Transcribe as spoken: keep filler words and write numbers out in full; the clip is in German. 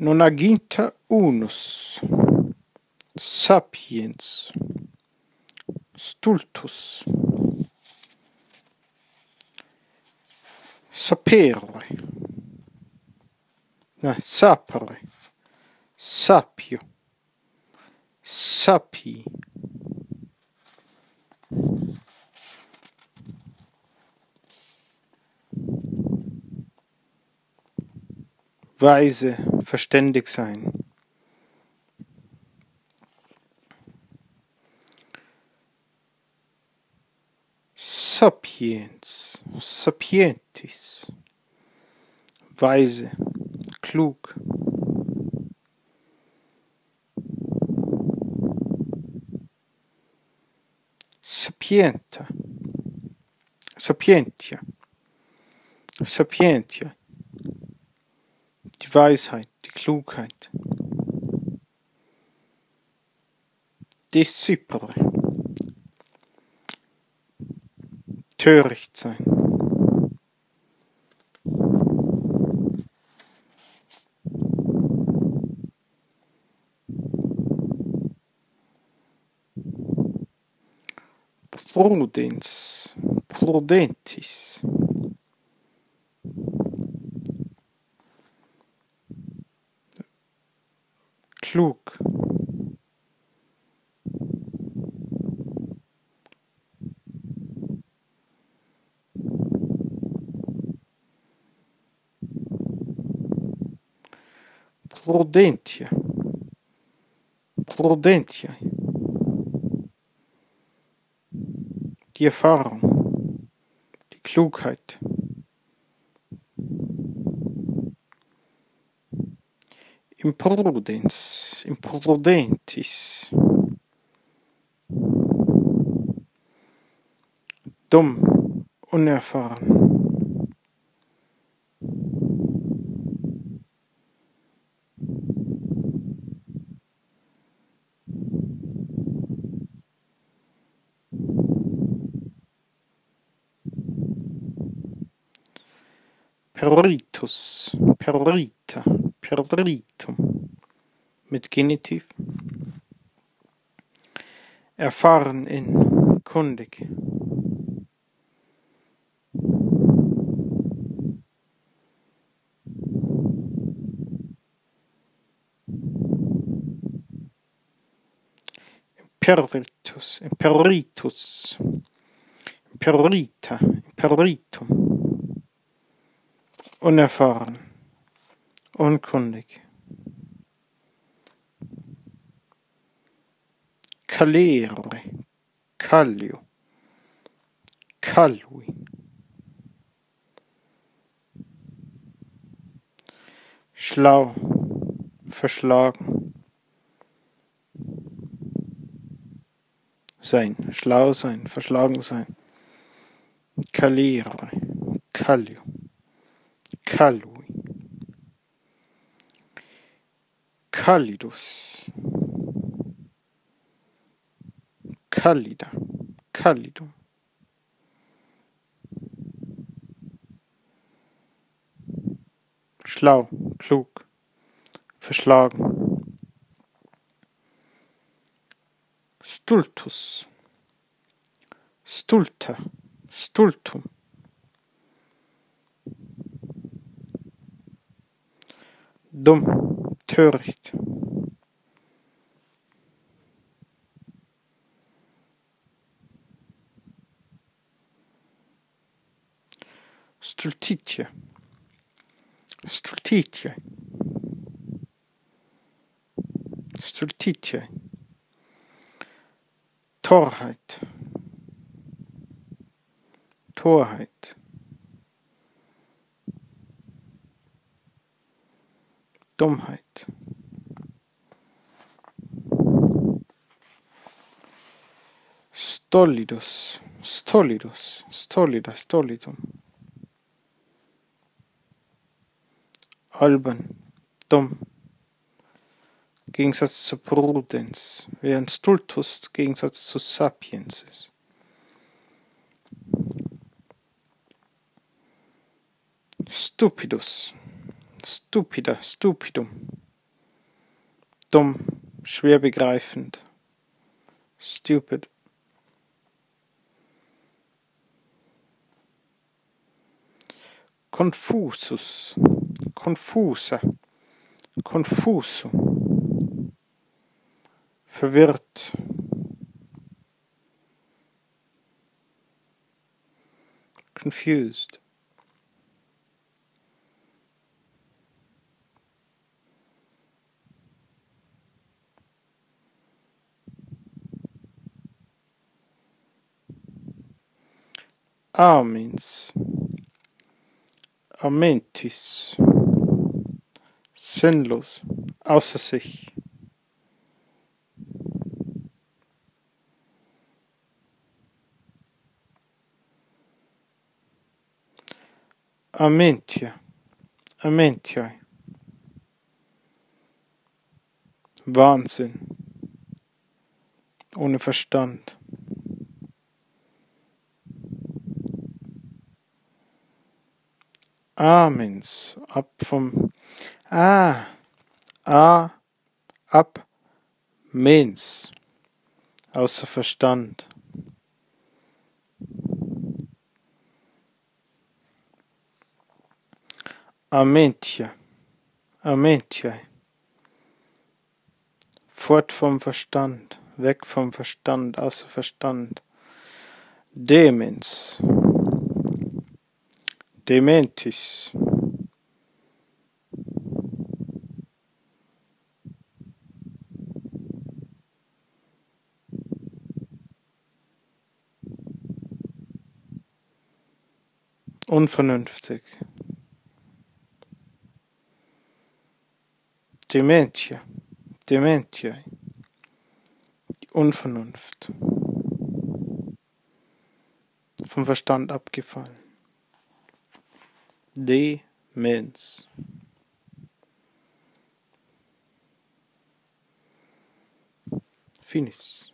Nonaginta unus sapiens stultus sapere na sapere sapio sapi weise, verständig sein. Sapiens, sapientis, weise, klug. Sapienta, sapientia, sapientia. Die Weisheit, die Klugheit. Discipere. Töricht sein. Prudens, prudentis. Klug. Prudentia. Prudentia. Die Erfahrung. Die Klugheit. Imprudens, imprudentis. Dumm, unerfahren. Peritus, perita. Peritum mit Genitiv. Erfahren in, kundig. Imperitus, imperitus, imperita, imperitum. Unerfahren. Unkundig. Calere, Kallio, Kallui. Schlau, verschlagen. Sein, schlau sein, verschlagen sein. Calere, Kallio, Kallui. Callidus, callida, callidum. Schlau, klug, verschlagen. Stultus, stulta, stultum. Dumm, töricht. Stultitia, stultitia, stultitia. Torheit, Torheit. Dummheit. Stolidus, stolidus, stolida, stolidum. Albern, dumm. Gegensatz zu Prudens, während Stultus Gegensatz zu Sapiens ist. Stupidus, stupida, stupidum. dumm, schwer begreifend, stupid. Confusus, confusa, confuso, verwirrt, confused. Amens, amentis, sinnlos, außer sich. Amentia, amentiae, Wahnsinn, ohne Verstand. Amens, ab vom, ah, a, ab, mens, außer Verstand. Amentia, amentiae, fort vom Verstand, weg vom Verstand, außer Verstand. Demens, dementis, unvernünftig. Dementia, dementiae, die Unvernunft, vom Verstand abgefallen. Demens. Finis.